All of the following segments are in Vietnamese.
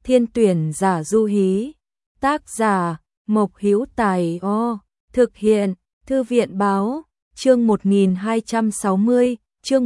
Thiên tuyển giả du hí. Tác giả Mộc Hữu Tài. Thực hiện Thư viện báo. Chương 1260, chương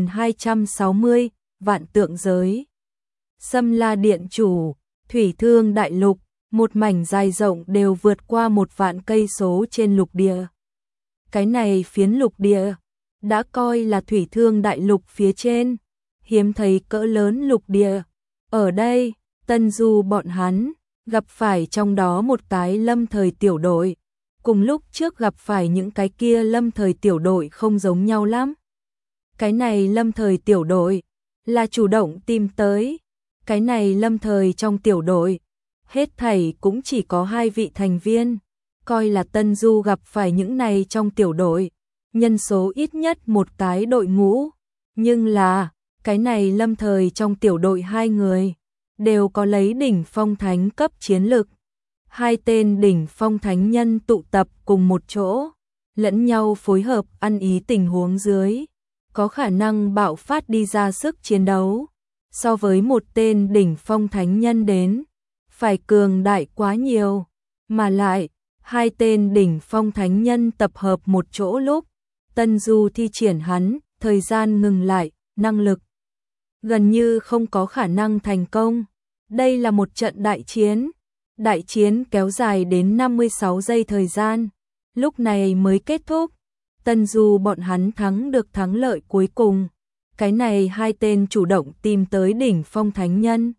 1260, Vạn Tượng Giới. Sâm La Điện Chủ, Thủy Thương Đại Lục, một mảnh dài rộng đều vượt qua 1 vạn cây số trên lục địa. Cái này phiến lục địa đã coi là Thủy Thương Đại Lục phía trên, hiếm thấy cỡ lớn lục địa. Ở đây, Tân Du bọn hắn gặp phải trong đó một cái lâm thời tiểu đội, cùng lúc trước gặp phải những cái kia lâm thời tiểu đội không giống nhau lắm. Cái này lâm thời tiểu đội là chủ động tìm tới, cái này lâm thời trong tiểu đội hết thảy cũng chỉ có 2 vị thành viên, coi là Tân Du gặp phải những này trong tiểu đội, nhân số ít nhất một cái đội ngũ, nhưng là cái này lâm thời trong tiểu đội 2 người đều có lấy đỉnh phong thánh cấp chiến lực. 2 tên đỉnh phong thánh nhân tụ tập cùng một chỗ, lẫn nhau phối hợp ăn ý tình huống dưới, có khả năng bạo phát đi ra sức chiến đấu, so với một tên đỉnh phong thánh nhân đến, phải cường đại quá nhiều, mà lại, 2 tên đỉnh phong thánh nhân tập hợp một chỗ lúc, Tân Du thi triển hắn, thời gian ngừng lại, năng lực gần như không có khả năng thành công. Đây là một trận đại chiến kéo dài đến 56 giây thời gian, lúc này mới kết thúc. Tân Du bọn hắn thắng được thắng lợi cuối cùng, cái này 2 tên chủ động tìm tới đỉnh phong thánh nhân.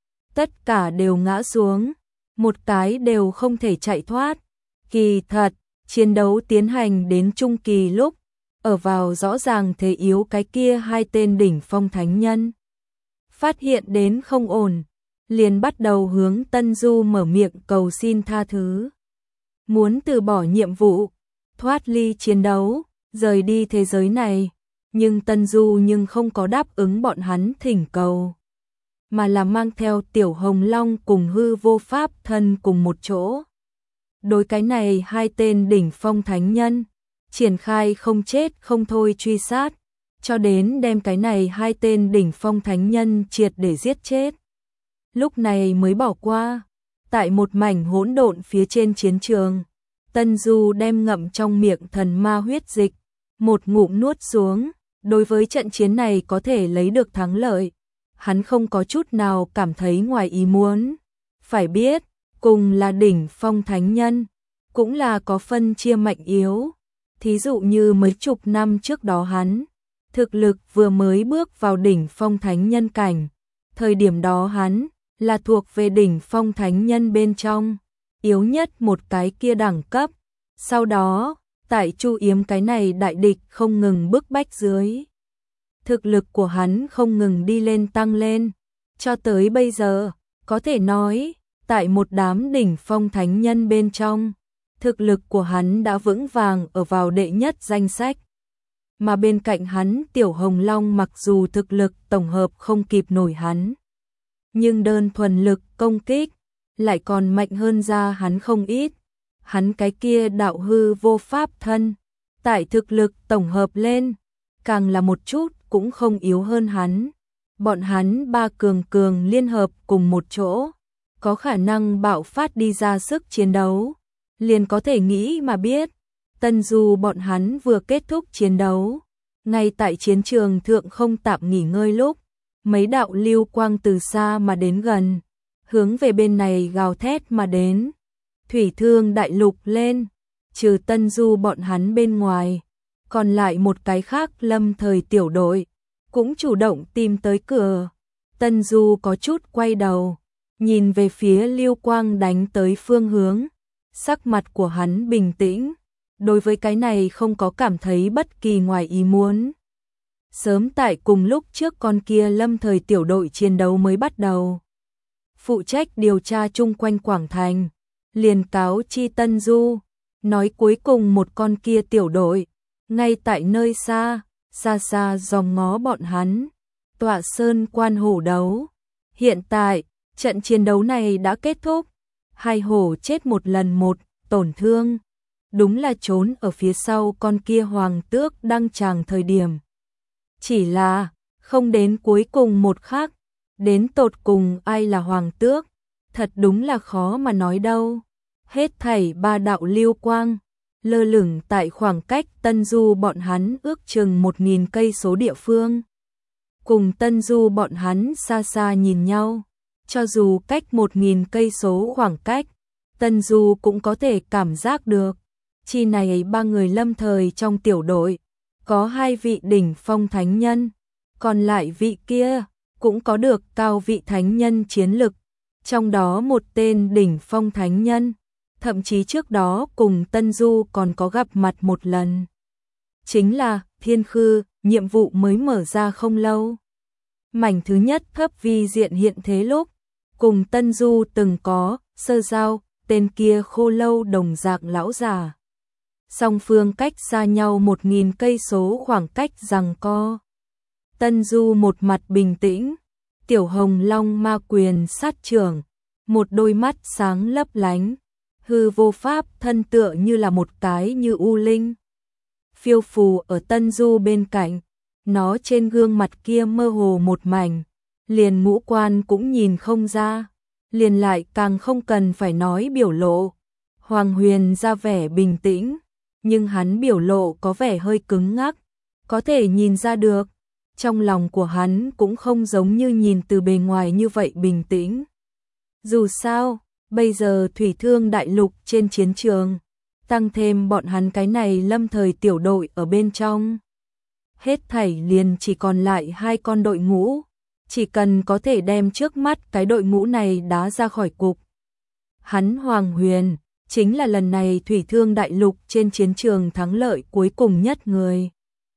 Tất cả đều ngã xuống, một cái đều không thể chạy thoát. Kỳ thật, chiến đấu tiến hành đến trung kỳ lúc, ở vào rõ ràng thế yếu cái kia 2 tên đỉnh phong thánh nhân. Phát hiện đến không ổn, liền bắt đầu hướng Tân Du mở miệng cầu xin tha thứ. Muốn từ bỏ nhiệm vụ, thoát ly chiến đấu, rời đi thế giới này, nhưng Tân Du không có đáp ứng bọn hắn thỉnh cầu, mà là mang theo Tiểu Hồng Long cùng Hư Vô Pháp thân cùng một chỗ. Đối cái này 2 tên đỉnh phong thánh nhân, triển khai không chết không thôi truy sát, cho đến đem cái này 2 tên đỉnh phong thánh nhân triệt để giết chết. Lúc này mới bỏ qua, tại một mảnh hỗn độn phía trên chiến trường, Tân Du đem ngậm trong miệng thần ma huyết dịch, một ngụm nuốt xuống, đối với trận chiến này có thể lấy được thắng lợi, hắn không có chút nào cảm thấy ngoài ý muốn. Phải biết, cùng là đỉnh phong thánh nhân, cũng là có phân chia mạnh yếu. Thí dụ như mấy chục năm trước đó hắn, thực lực vừa mới bước vào đỉnh phong thánh nhân cảnh, thời điểm đó hắn là thuộc về đỉnh phong thánh nhân bên trong, yếu nhất một cái kia đẳng cấp. Sau đó, tại Chu Yếm cái này đại địch không ngừng bức bách dưới, thực lực của hắn không ngừng đi lên tăng lên, cho tới bây giờ, có thể nói, tại một đám đỉnh phong thánh nhân bên trong, thực lực của hắn đã vững vàng ở vào đệ nhất danh sách. Mà bên cạnh hắn Tiểu Hồng Long mặc dù thực lực tổng hợp không kịp nổi hắn, nhưng đơn thuần lực công kích lại còn mạnh hơn ra hắn không ít. Hắn cái kia đạo hư vô pháp thân, tại thực lực tổng hợp lên, càng là một chút cũng không yếu hơn hắn. Bọn hắn 3 cường liên hợp cùng một chỗ, có khả năng bạo phát đi ra sức chiến đấu, liền có thể nghĩ mà biết. Tân Du bọn hắn vừa kết thúc chiến đấu, ngay tại chiến trường thượng không tạm nghỉ ngơi lúc, mấy đạo lưu quang từ xa mà đến gần, hướng về bên này gào thét mà đến. Thủy Thương Đại Lục lên, trừ Tân Du bọn hắn bên ngoài, còn lại một cái khác lâm thời tiểu đội, cũng chủ động tìm tới cửa. Tân Du có chút quay đầu, nhìn về phía lưu quang đánh tới phương hướng, sắc mặt của hắn bình tĩnh, đối với cái này không có cảm thấy bất kỳ ngoài ý muốn. Sớm tại cùng lúc trước con kia lâm thời tiểu đội chiến đấu mới bắt đầu, phụ trách điều tra chung quanh Quảng Thành, liền cáo chi Tân Du, nói cuối cùng một con kia tiểu đội, ngay tại nơi xa xa dòm ngó bọn hắn, tọa sơn quan hổ đấu. Hiện tại, trận chiến đấu này đã kết thúc, 2 hổ chết 1 lần 1 tổn thương, đúng là trốn ở phía sau con kia hoàng tước đăng tràng thời điểm. Chỉ là, không đến cuối cùng một khắc, Đến tột cùng ai là hoàng tước, thật đúng là khó mà nói đâu. Hết thảy 3 đạo lưu quang, lơ lửng tại khoảng cách Tân Du bọn hắn ước chừng 1000 cây số địa phương. Cùng Tân Du bọn hắn xa xa nhìn nhau, cho dù cách 1000 cây số khoảng cách, Tân Du cũng có thể cảm giác được. Chi này 3 người lâm thời trong tiểu đội, có 2 vị đỉnh phong thánh nhân, còn lại vị kia cũng có được cao vị thánh nhân chiến lực, trong đó một tên đỉnh phong thánh nhân, thậm chí trước đó cùng Tân Du còn có gặp mặt một lần. Chính là Thiên Khư, nhiệm vụ mới mở ra không lâu. Mảnh thứ nhất thấp vi diện hiện thế lúc, cùng Tân Du từng có sơ giao, tên kia Khô Lâu đồng dạng lão già. Song phương cách xa nhau 1000 cây số khoảng cách giằng co. Tân Du một mặt bình tĩnh, Tiểu Hồng Long ma quyền sát trưởng, một đôi mắt sáng lấp lánh, hư vô pháp thân tựa như là một cái như u linh. Phiêu phù ở Tân Du bên cạnh, nó trên gương mặt kia mơ hồ một mảnh, liền ngũ quan cũng nhìn không ra, liền lại càng không cần phải nói biểu lộ. Hoàng Huyền ra vẻ bình tĩnh, nhưng hắn biểu lộ có vẻ hơi cứng ngắc, có thể nhìn ra được, trong lòng của hắn cũng không giống như nhìn từ bề ngoài như vậy bình tĩnh. Dù sao, bây giờ thủy thương đại lục trên chiến trường, tăng thêm bọn hắn cái này lâm thời tiểu đội ở bên trong. Hết thảy liền chỉ còn lại 2 con đội ngũ, chỉ cần có thể đem trước mắt cái đội ngũ này đá ra khỏi cục. Hắn Hoàng Huyền, chính là lần này thủy thương đại lục trên chiến trường thắng lợi cuối cùng nhất người.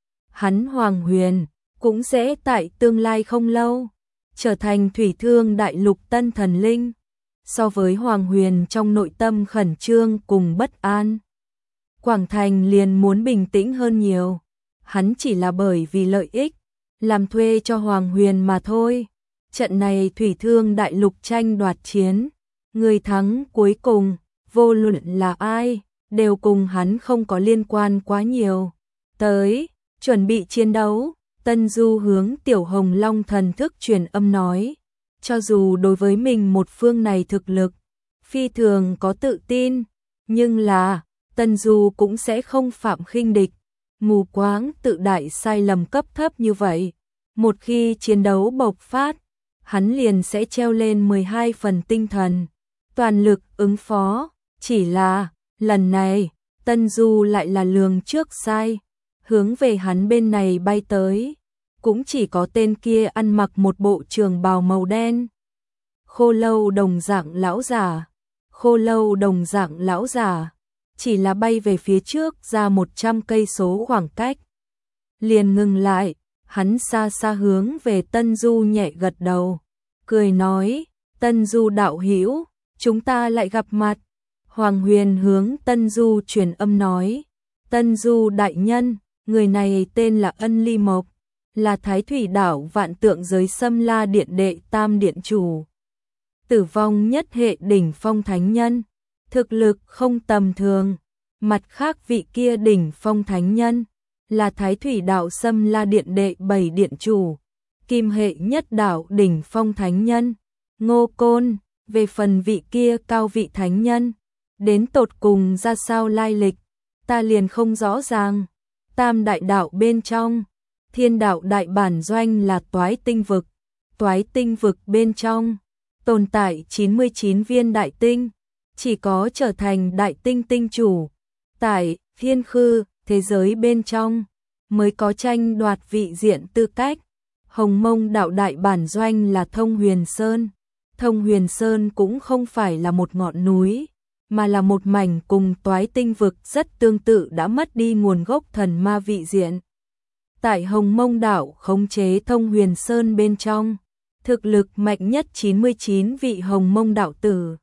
Hắn Hoàng Huyền, cũng sẽ tại tương lai không lâu, trở thành thủy thương đại lục tân thần linh. So với Hoàng Huyền trong nội tâm khẩn trương cùng bất an, Quảng Thành liền muốn bình tĩnh hơn nhiều. Hắn chỉ là bởi vì lợi ích, làm thuê cho Hoàng Huyền mà thôi. Trận này thủy thương đại lục tranh đoạt chiến, người thắng cuối cùng, vô luận là ai, đều cùng hắn không có liên quan quá nhiều. Tới, chuẩn bị chiến đấu, Tân Du hướng Tiểu Hồng Long thần thức truyền âm nói. Cho dù đối với mình một phương này thực lực, phi thường có tự tin, nhưng là, Tân Du cũng sẽ không phạm khinh địch, mù quáng tự đại sai lầm cấp thấp như vậy. Một khi chiến đấu bộc phát, hắn liền sẽ treo lên 12 phần tinh thần, toàn lực ứng phó. Chỉ là, lần này, Tân Du lại là lường trước sai, hướng về hắn bên này bay tới. Cũng chỉ có tên kia ăn mặc một bộ trường bào màu đen. Khô Lâu đồng dạng lão giả, Khô Lâu đồng dạng lão giả, chỉ là bay về phía trước ra 100 cây số khoảng cách. Liền ngừng lại, hắn xa xa hướng về Tân Du nhẹ gật đầu, cười nói, Tân Du đạo hữu, chúng ta lại gặp mặt. Hoàng Huyền hướng Tân Du truyền âm nói, Tân Du đại nhân, người này tên là Ân Ly Mộc, là Thái Thủy đảo Vạn Tượng giới Xâm La Điện đệ tam điện chủ. Tử vong nhất hệ đỉnh phong thánh nhân, thực lực không tầm thường. Mặt khác vị kia đỉnh phong thánh nhân, là Thái Thủy đảo Xâm La Điện đệ 7 điện chủ. Kim hệ nhất đảo đỉnh phong thánh nhân, Ngô Côn. Về phần vị kia cao vị thánh nhân, đến tột cùng ra sao lai lịch, ta liền không rõ ràng. Tam đại đạo bên trong, Thiên đạo đại bản doanh là Toái Tinh vực. Toái Tinh vực bên trong, tồn tại 99 viên đại tinh, chỉ có trở thành đại tinh tinh chủ. Tại Thiên Khư, thế giới bên trong, mới có tranh đoạt vị diện tư cách. Hồng Mông đạo đại bản doanh là Thông Huyền Sơn. Thông Huyền Sơn cũng không phải là một ngọn núi, mà là một mảnh cùng Toái Tinh vực rất tương tự đã mất đi nguồn gốc thần ma vị diện. Tại Hồng Mông đảo khống chế Thông Huyền Sơn bên trong, thực lực mạnh nhất 99 vị Hồng Mông đạo tử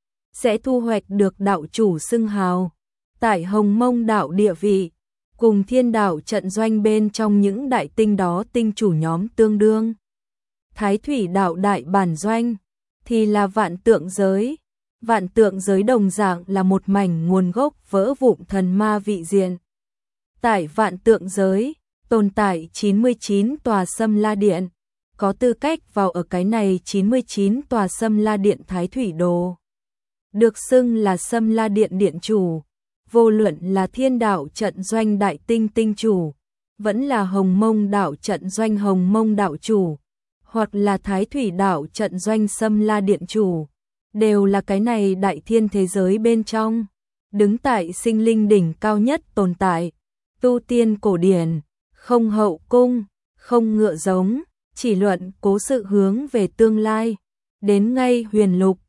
sẽ thu hoạch được đạo chủ xưng hào. Tại Hồng Mông đảo địa vị, cùng Thiên đảo trận doanh bên trong những đại tinh đó tinh chủ nhóm tương đương. Thái Thủy đảo đại bản doanh thì là Vạn Tượng giới. Vạn Tượng giới đồng dạng là một mảnh nguồn gốc vỡ vụn thần ma vị diện. Tại Vạn Tượng giới, tồn tại 99 tòa Xâm La Điện, có tư cách vào ở cái này 99 tòa Sâm La Điện Thái Thủy Đồ. Được xưng là Sâm La Điện Điện chủ, vô luận là Thiên Đạo trận doanh Đại Tinh Tinh chủ, vẫn là Hồng Mông Đạo trận doanh Hồng Mông Đạo chủ, hoặc là Thái Thủy Đạo trận doanh Sâm La Điện chủ, đều là cái này đại thiên thế giới bên trong, đứng tại sinh linh đỉnh cao nhất tồn tại, tu tiên cổ điển, không hậu cung, không ngựa giống, chỉ luận cố sự hướng về tương lai, đến ngay huyền lục,